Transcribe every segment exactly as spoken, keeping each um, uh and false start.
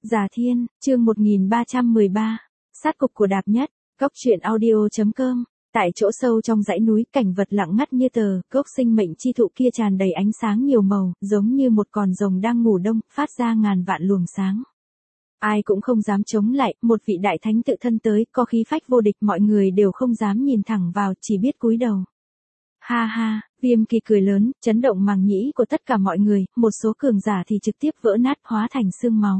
Già Thiên, chương một nghìn ba trăm mười ba, sát cục của Đạp Nhất, Cốc truyện audio.com. Tại chỗ sâu trong dãy núi, cảnh vật lặng ngắt như tờ, gốc sinh mệnh chi thụ kia tràn đầy ánh sáng nhiều màu, giống như một con rồng đang ngủ đông, phát ra ngàn vạn luồng sáng. Ai cũng không dám chống lại, một vị đại thánh tự thân tới, có khí phách vô địch, mọi người đều không dám nhìn thẳng vào, chỉ biết cúi đầu. Ha ha, Viêm Kỳ cười lớn, chấn động màng nhĩ của tất cả mọi người, một số cường giả thì trực tiếp vỡ nát hóa thành xương máu.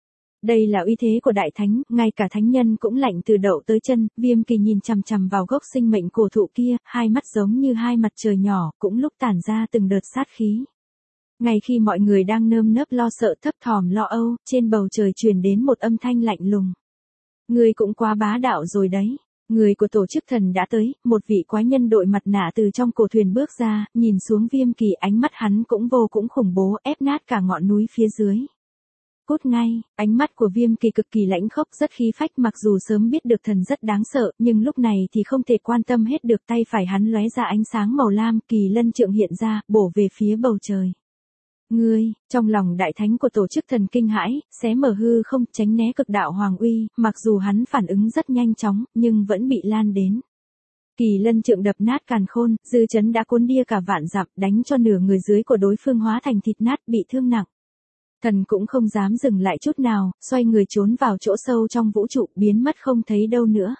Đây là uy thế của đại thánh, ngay cả thánh nhân cũng lạnh từ đậu tới chân. Viêm Kỳ nhìn chằm chằm vào gốc sinh mệnh cổ thụ kia, hai mắt giống như hai mặt trời nhỏ, cũng lúc tản ra từng đợt sát khí. Ngay khi mọi người đang nơm nớp lo sợ thấp thỏm lo âu, trên bầu trời truyền đến một âm thanh lạnh lùng. Người cũng quá bá đạo rồi đấy. Người của tổ chức thần đã tới, một vị quái nhân đội mặt nạ từ trong cổ thuyền bước ra, nhìn xuống Viêm Kỳ, ánh mắt hắn cũng vô cùng khủng bố, ép nát cả ngọn núi phía dưới. Cút ngay, ánh mắt của Viêm Kỳ cực kỳ lãnh khốc, rất khí phách, mặc dù sớm biết được thần rất đáng sợ, nhưng lúc này thì không thể quan tâm hết được. Tay phải hắn lóe ra ánh sáng màu lam, kỳ lân trượng hiện ra, bổ về phía bầu trời. Ngươi, trong lòng đại thánh của tổ chức thần kinh hãi, xé mở hư không, tránh né cực đạo hoàng uy, mặc dù hắn phản ứng rất nhanh chóng, nhưng vẫn bị lan đến. Kỳ lân trượng đập nát càn khôn, dư chấn đã cuốn đia cả vạn dặm, đánh cho nửa người dưới của đối phương hóa thành thịt nát, bị thương nặng. Thần cũng không dám dừng lại chút nào, xoay người trốn vào chỗ sâu trong vũ trụ, biến mất không thấy đâu nữa.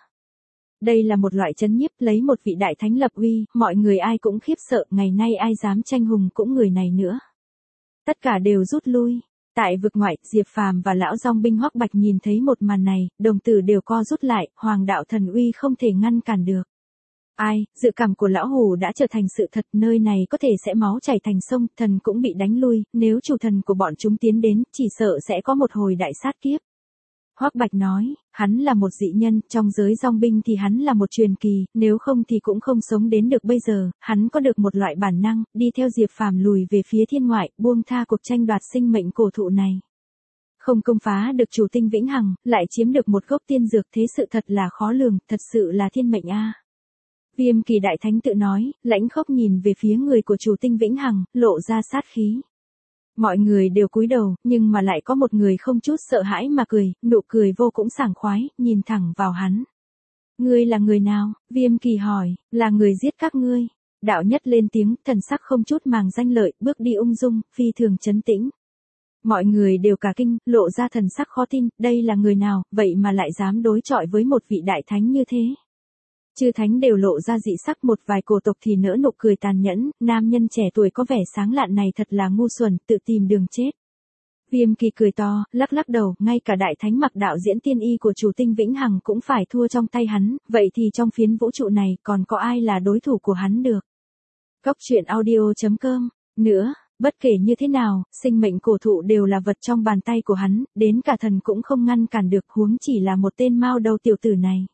Đây là một loại chấn nhiếp, lấy một vị đại thánh lập uy, mọi người ai cũng khiếp sợ, ngày nay ai dám tranh hùng cũng người này nữa. Tất cả đều rút lui. Tại vực ngoại, Diệp Phàm và lão Dòng binh Hoắc Bạch nhìn thấy một màn này, đồng tử đều co rút lại, hoàng đạo thần uy không thể ngăn cản được. Ai, dự cảm của lão hủ đã trở thành sự thật, nơi này có thể sẽ máu chảy thành sông, thần cũng bị đánh lui, nếu chủ thần của bọn chúng tiến đến, chỉ sợ sẽ có một hồi đại sát kiếp. Hoắc Bạch nói, hắn là một dị nhân, trong giới Dòng binh thì hắn là một truyền kỳ, nếu không thì cũng không sống đến được bây giờ. Hắn có được một loại bản năng, đi theo Diệp Phàm lùi về phía thiên ngoại, buông tha cuộc tranh đoạt sinh mệnh cổ thụ này. Không công phá được chủ tinh vĩnh hằng, lại chiếm được một gốc tiên dược, thế sự thật là khó lường, thật sự là thiên mệnh a. Viêm Kỳ đại thánh tự nói, lãnh khốc nhìn về phía người của chủ tinh vĩnh hằng, lộ ra sát khí. Mọi người đều cúi đầu, nhưng mà lại có một người không chút sợ hãi mà cười, nụ cười vô cùng sảng khoái, nhìn thẳng vào hắn. Ngươi là người nào? Viêm Kỳ hỏi, là người giết các ngươi. Đạo Nhất lên tiếng, thần sắc không chút màng danh lợi, bước đi ung dung, phi thường trấn tĩnh. Mọi người đều cả kinh, lộ ra thần sắc khó tin, đây là người nào, vậy mà lại dám đối chọi với một vị đại thánh như thế. Chư thánh đều lộ ra dị sắc, một vài cổ tộc thì nỡ nụ cười tàn nhẫn, nam nhân trẻ tuổi có vẻ sáng lạn này thật là ngu xuẩn, tự tìm đường chết. Viêm Kỳ cười to, lắc lắc đầu, ngay cả đại thánh mặc đạo diễn tiên y của chủ tinh vĩnh hằng cũng phải thua trong tay hắn, vậy thì trong phiến vũ trụ này còn có ai là đối thủ của hắn được. Cốc truyện audio.com. Nữa, bất kể như thế nào, sinh mệnh cổ thụ đều là vật trong bàn tay của hắn, đến cả thần cũng không ngăn cản được, huống chỉ là một tên mao đầu tiểu tử này.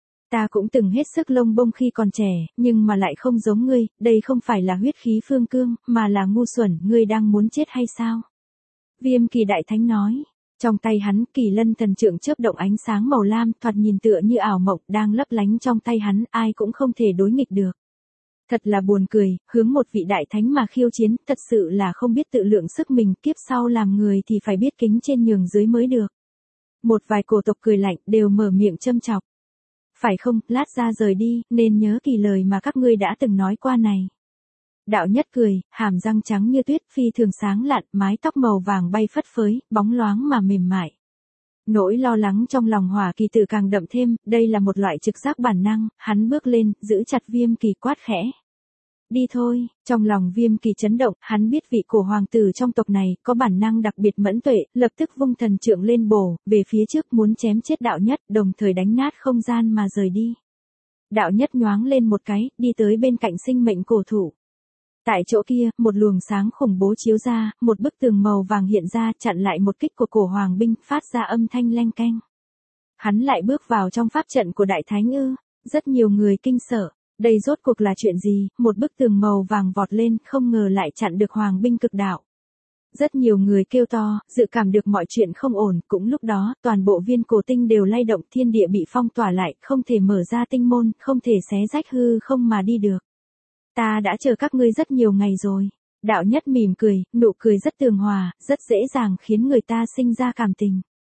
Ta cũng từng hết sức lông bông khi còn trẻ, nhưng mà lại không giống ngươi, đây không phải là huyết khí phương cương, mà là ngu xuẩn, ngươi đang muốn chết hay sao? Viêm Kỳ đại thánh nói, trong tay hắn, kỳ lân thần trượng chớp động ánh sáng màu lam, thoạt nhìn tựa như ảo mộng, đang lấp lánh trong tay hắn, ai cũng không thể đối nghịch được. Thật là buồn cười, hướng một vị đại thánh mà khiêu chiến, thật sự là không biết tự lượng sức mình, kiếp sau làm người thì phải biết kính trên nhường dưới mới được. Một vài cổ tộc cười lạnh, đều mở miệng châm chọc. Phải không, lát ra rời đi, nên nhớ kỳ lời mà các ngươi đã từng nói qua này. Đạo Nhất cười, hàm răng trắng như tuyết, phi thường sáng lạn, mái tóc màu vàng bay phất phới, bóng loáng mà mềm mại. Nỗi lo lắng trong lòng Hỏa Kỳ Tử càng đậm thêm, đây là một loại trực giác bản năng, hắn bước lên, giữ chặt Viêm Kỳ quát khẽ. Đi thôi, trong lòng Viêm Kỳ chấn động, hắn biết vị cổ hoàng tử trong tộc này, có bản năng đặc biệt mẫn tuệ, lập tức vung thần trượng lên bổ, về phía trước muốn chém chết Đạo Nhất, đồng thời đánh nát không gian mà rời đi. Đạo Nhất nhoáng lên một cái, đi tới bên cạnh sinh mệnh cổ thụ. Tại chỗ kia, một luồng sáng khủng bố chiếu ra, một bức tường màu vàng hiện ra, chặn lại một kích của cổ hoàng binh, phát ra âm thanh leng keng. Hắn lại bước vào trong pháp trận của đại thánh ư? Rất nhiều người kinh sợ. Đây rốt cuộc là chuyện gì? Một bức tường màu vàng vọt lên, không ngờ lại chặn được hoàng binh cực đạo. Rất nhiều người kêu to, dự cảm được mọi chuyện không ổn, cũng lúc đó, toàn bộ viên cổ tinh đều lay động, thiên địa bị phong tỏa lại, không thể mở ra tinh môn, không thể xé rách hư không mà đi được. Ta đã chờ các ngươi rất nhiều ngày rồi. Đạo Nhất mỉm cười, nụ cười rất tường hòa, rất dễ dàng khiến người ta sinh ra cảm tình.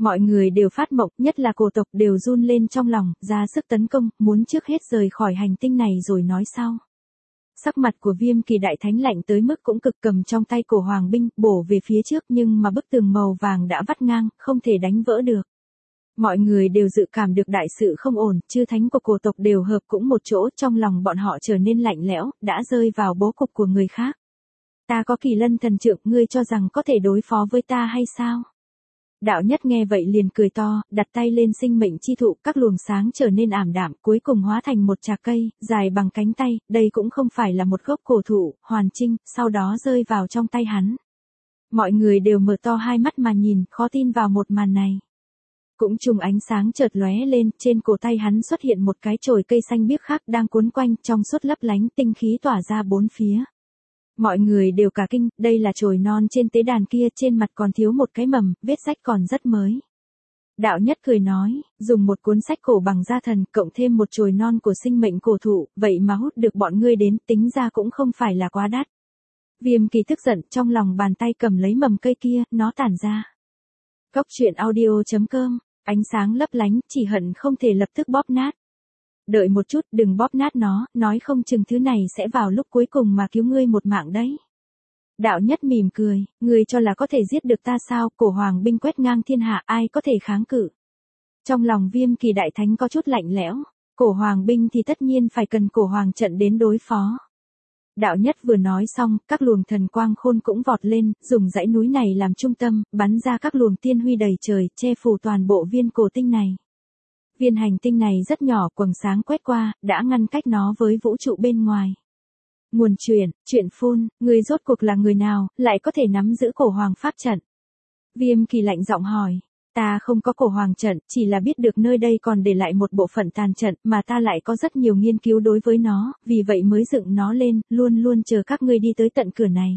Mọi người đều phát mộng, nhất là cổ tộc đều run lên trong lòng, ra sức tấn công, muốn trước hết rời khỏi hành tinh này rồi nói sau. Sắc mặt của Viêm Kỳ Đại Thánh lạnh tới mức cũng cực, cầm trong tay cổ hoàng binh, bổ về phía trước, nhưng mà bức tường màu vàng đã vắt ngang, không thể đánh vỡ được. Mọi người đều dự cảm được đại sự không ổn, chư thánh của cổ tộc đều hợp cũng một chỗ, trong lòng bọn họ trở nên lạnh lẽo, đã rơi vào bố cục của người khác. Ta có Kỳ Lân thần trượng, ngươi cho rằng có thể đối phó với ta hay sao? Đạo Nhất nghe vậy liền cười to, đặt tay lên sinh mệnh chi thụ, các luồng sáng trở nên ảm đạm, cuối cùng hóa thành một chạc cây, dài bằng cánh tay, đây cũng không phải là một gốc cổ thụ, hoàn chỉnh, sau đó rơi vào trong tay hắn. Mọi người đều mở to hai mắt mà nhìn, khó tin vào một màn này. Cũng trùng ánh sáng chợt lóe lên, trên cổ tay hắn xuất hiện một cái chồi cây xanh biếc khác đang cuốn quanh, trong suốt lấp lánh, tinh khí tỏa ra bốn phía. Mọi người đều cả kinh, đây là chồi non trên tế đàn kia, trên mặt còn thiếu một cái mầm, vết rách còn rất mới. Đạo Nhất cười nói, dùng một cuốn sách cổ bằng da thần, cộng thêm một chồi non của sinh mệnh cổ thụ, vậy mà hút được bọn ngươi đến, tính ra cũng không phải là quá đắt. Viêm Kỳ tức giận, trong lòng bàn tay cầm lấy mầm cây kia, nó tản ra. Cốc truyện audio chấm com, ánh sáng lấp lánh, chỉ hận không thể lập tức bóp nát. Đợi một chút, đừng bóp nát nó, nói không chừng thứ này sẽ vào lúc cuối cùng mà cứu ngươi một mạng đấy. Đạo Nhất mỉm cười, ngươi cho là có thể giết được ta sao, cổ hoàng binh quét ngang thiên hạ, ai có thể kháng cự. Trong lòng Viêm Kỳ Đại Thánh có chút lạnh lẽo, cổ hoàng binh thì tất nhiên phải cần cổ hoàng trận đến đối phó. Đạo Nhất vừa nói xong, các luồng thần quang khôn cũng vọt lên, dùng dãy núi này làm trung tâm, bắn ra các luồng tiên huy đầy trời, che phủ toàn bộ viên cổ tinh này. Viên hành tinh này rất nhỏ, quầng sáng quét qua, đã ngăn cách nó với vũ trụ bên ngoài. Nguồn truyền, chuyện phun, người rốt cuộc là người nào, lại có thể nắm giữ cổ hoàng pháp trận? Viêm Kỳ lạnh giọng hỏi. Ta không có cổ hoàng trận, chỉ là biết được nơi đây còn để lại một bộ phận tàn trận, mà ta lại có rất nhiều nghiên cứu đối với nó, vì vậy mới dựng nó lên, luôn luôn chờ các ngươi đi tới tận cửa này.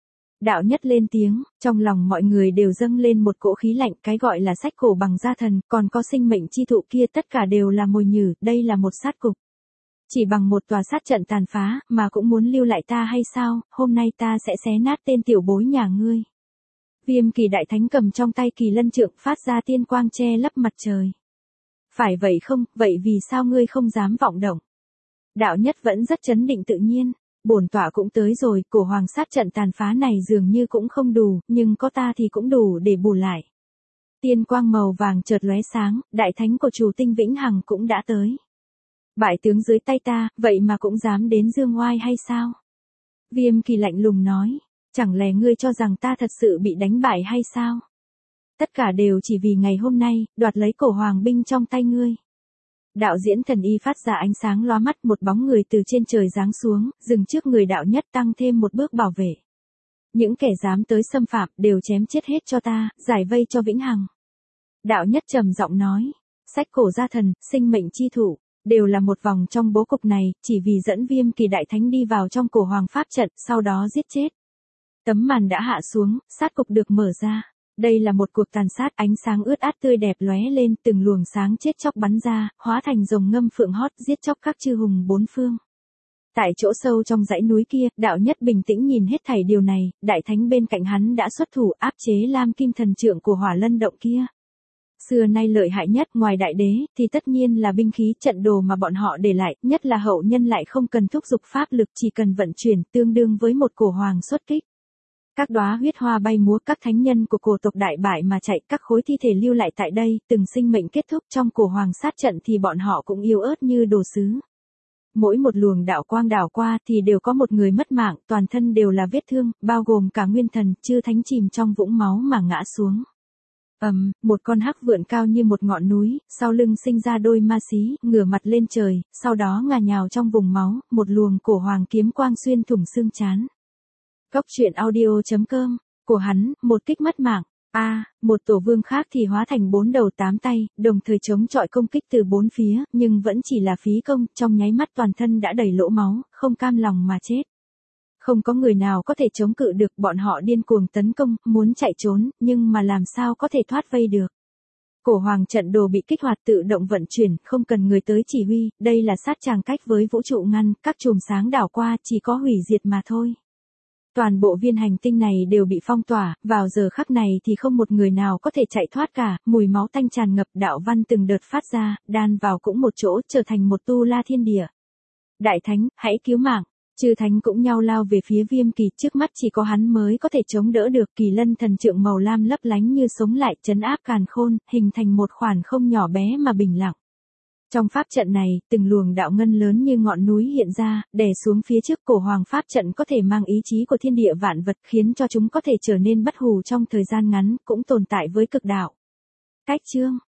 Đạo Nhất lên tiếng, trong lòng mọi người đều dâng lên một cỗ khí lạnh, cái gọi là sách cổ bằng da thần, còn có sinh mệnh chi thụ kia, tất cả đều là mồi nhử, đây là một sát cục. Chỉ bằng một tòa sát trận tàn phá, mà cũng muốn lưu lại ta hay sao, hôm nay ta sẽ xé nát tên tiểu bối nhà ngươi. Viêm Kỳ Đại Thánh cầm trong tay Kỳ Lân trượng, phát ra tiên quang che lấp mặt trời. Phải vậy không, vậy vì sao ngươi không dám vọng động? Đạo Nhất vẫn rất trấn định tự nhiên. Bổn tọa cũng tới rồi, cổ hoàng sát trận tàn phá này dường như cũng không đủ, nhưng có ta thì cũng đủ để bù lại. Tiên quang màu vàng chợt lóe sáng, đại thánh của chủ tinh Vĩnh Hằng cũng đã tới. Bại tướng dưới tay ta, vậy mà cũng dám đến dương oai hay sao? Viêm Kỳ lạnh lùng nói, chẳng lẽ ngươi cho rằng ta thật sự bị đánh bại hay sao? Tất cả đều chỉ vì ngày hôm nay, đoạt lấy cổ hoàng binh trong tay ngươi. Đạo diễn thần y phát ra ánh sáng lóa mắt, một bóng người từ trên trời giáng xuống, dừng trước người Đạo Nhất, tăng thêm một bước bảo vệ. Những kẻ dám tới xâm phạm đều chém chết hết cho ta, giải vây cho Vĩnh Hằng. Đạo Nhất trầm giọng nói, sách cổ gia thần, sinh mệnh chi thủ, đều là một vòng trong bố cục này, chỉ vì dẫn Viêm Kỳ Đại Thánh đi vào trong cổ hoàng pháp trận, sau đó giết chết. Tấm màn đã hạ xuống, sát cục được mở ra. Đây là một cuộc tàn sát, ánh sáng ướt át tươi đẹp lóe lên, từng luồng sáng chết chóc bắn ra, hóa thành rồng ngâm phượng hót, giết chóc các chư hùng bốn phương. Tại chỗ sâu trong dãy núi kia, Đạo Nhất bình tĩnh nhìn hết thảy điều này, Đại Thánh bên cạnh hắn đã xuất thủ áp chế Lam Kim Thần Trượng của Hỏa Lân Động kia. Xưa nay lợi hại nhất ngoài đại đế, thì tất nhiên là binh khí trận đồ mà bọn họ để lại, nhất là hậu nhân lại không cần thúc giục pháp lực, chỉ cần vận chuyển, tương đương với một cổ hoàng xuất kích. Các đóa huyết hoa bay múa, các thánh nhân của cổ tộc đại bại mà chạy, các khối thi thể lưu lại tại đây, từng sinh mệnh kết thúc trong cổ hoàng sát trận thì bọn họ cũng yếu ớt như đồ sứ. Mỗi một luồng đạo quang đảo qua thì đều có một người mất mạng, toàn thân đều là vết thương, bao gồm cả nguyên thần, chư thánh chìm trong vũng máu mà ngã xuống. Ầm, um, một con hắc vượn cao như một ngọn núi, sau lưng sinh ra đôi ma xí, ngửa mặt lên trời, sau đó ngả nhào trong vùng máu, một luồng cổ hoàng kiếm quang xuyên thủng xương trán. Cốc truyện audio chấm com, của hắn, một kích mất mạng. A, à, một tổ vương khác thì hóa thành bốn đầu tám tay, đồng thời chống chọi công kích từ bốn phía, nhưng vẫn chỉ là phí công, trong nháy mắt toàn thân đã đầy lỗ máu, không cam lòng mà chết. Không có người nào có thể chống cự được, bọn họ điên cuồng tấn công, muốn chạy trốn, nhưng mà làm sao có thể thoát vây được. Cổ hoàng trận đồ bị kích hoạt tự động vận chuyển, không cần người tới chỉ huy, đây là sát tràng cách với vũ trụ ngăn, các chùm sáng đảo qua chỉ có hủy diệt mà thôi. Toàn bộ viên hành tinh này đều bị phong tỏa, vào giờ khắc này thì không một người nào có thể chạy thoát cả, mùi máu tanh tràn ngập, đạo văn từng đợt phát ra, đan vào cũng một chỗ, trở thành một tu la thiên địa. Đại thánh, hãy cứu mạng. Chư thánh cũng nhau lao về phía Viêm Kỳ, trước mắt chỉ có hắn mới có thể chống đỡ được. Kỳ lân thần trượng màu lam lấp lánh như sống lại, trấn áp càn khôn, hình thành một khoản không nhỏ bé mà bình lặng. Trong pháp trận này, từng luồng đạo ngân lớn như ngọn núi hiện ra, đè xuống phía trước. Cổ hoàng pháp trận có thể mang ý chí của thiên địa vạn vật, khiến cho chúng có thể trở nên bất hủ trong thời gian ngắn, cũng tồn tại với cực đạo. Cách chương